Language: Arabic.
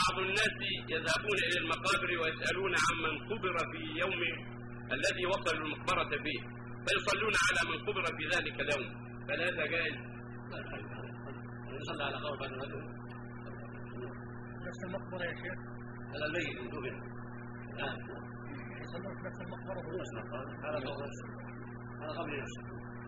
بعض الناس يذهبون إلى المقابر ويسألون عمن قبر في يوم الذي وصلوا المقبرة فيه، فيصلون على من قبر في ذلك اليوم، فهل هذا جائز؟ يصلى على قبر الرجل نفس المقبرة يا شيخ؟ على الميت من دبر يصلون في نفس المقبرة؟ هذا قبر نفسه.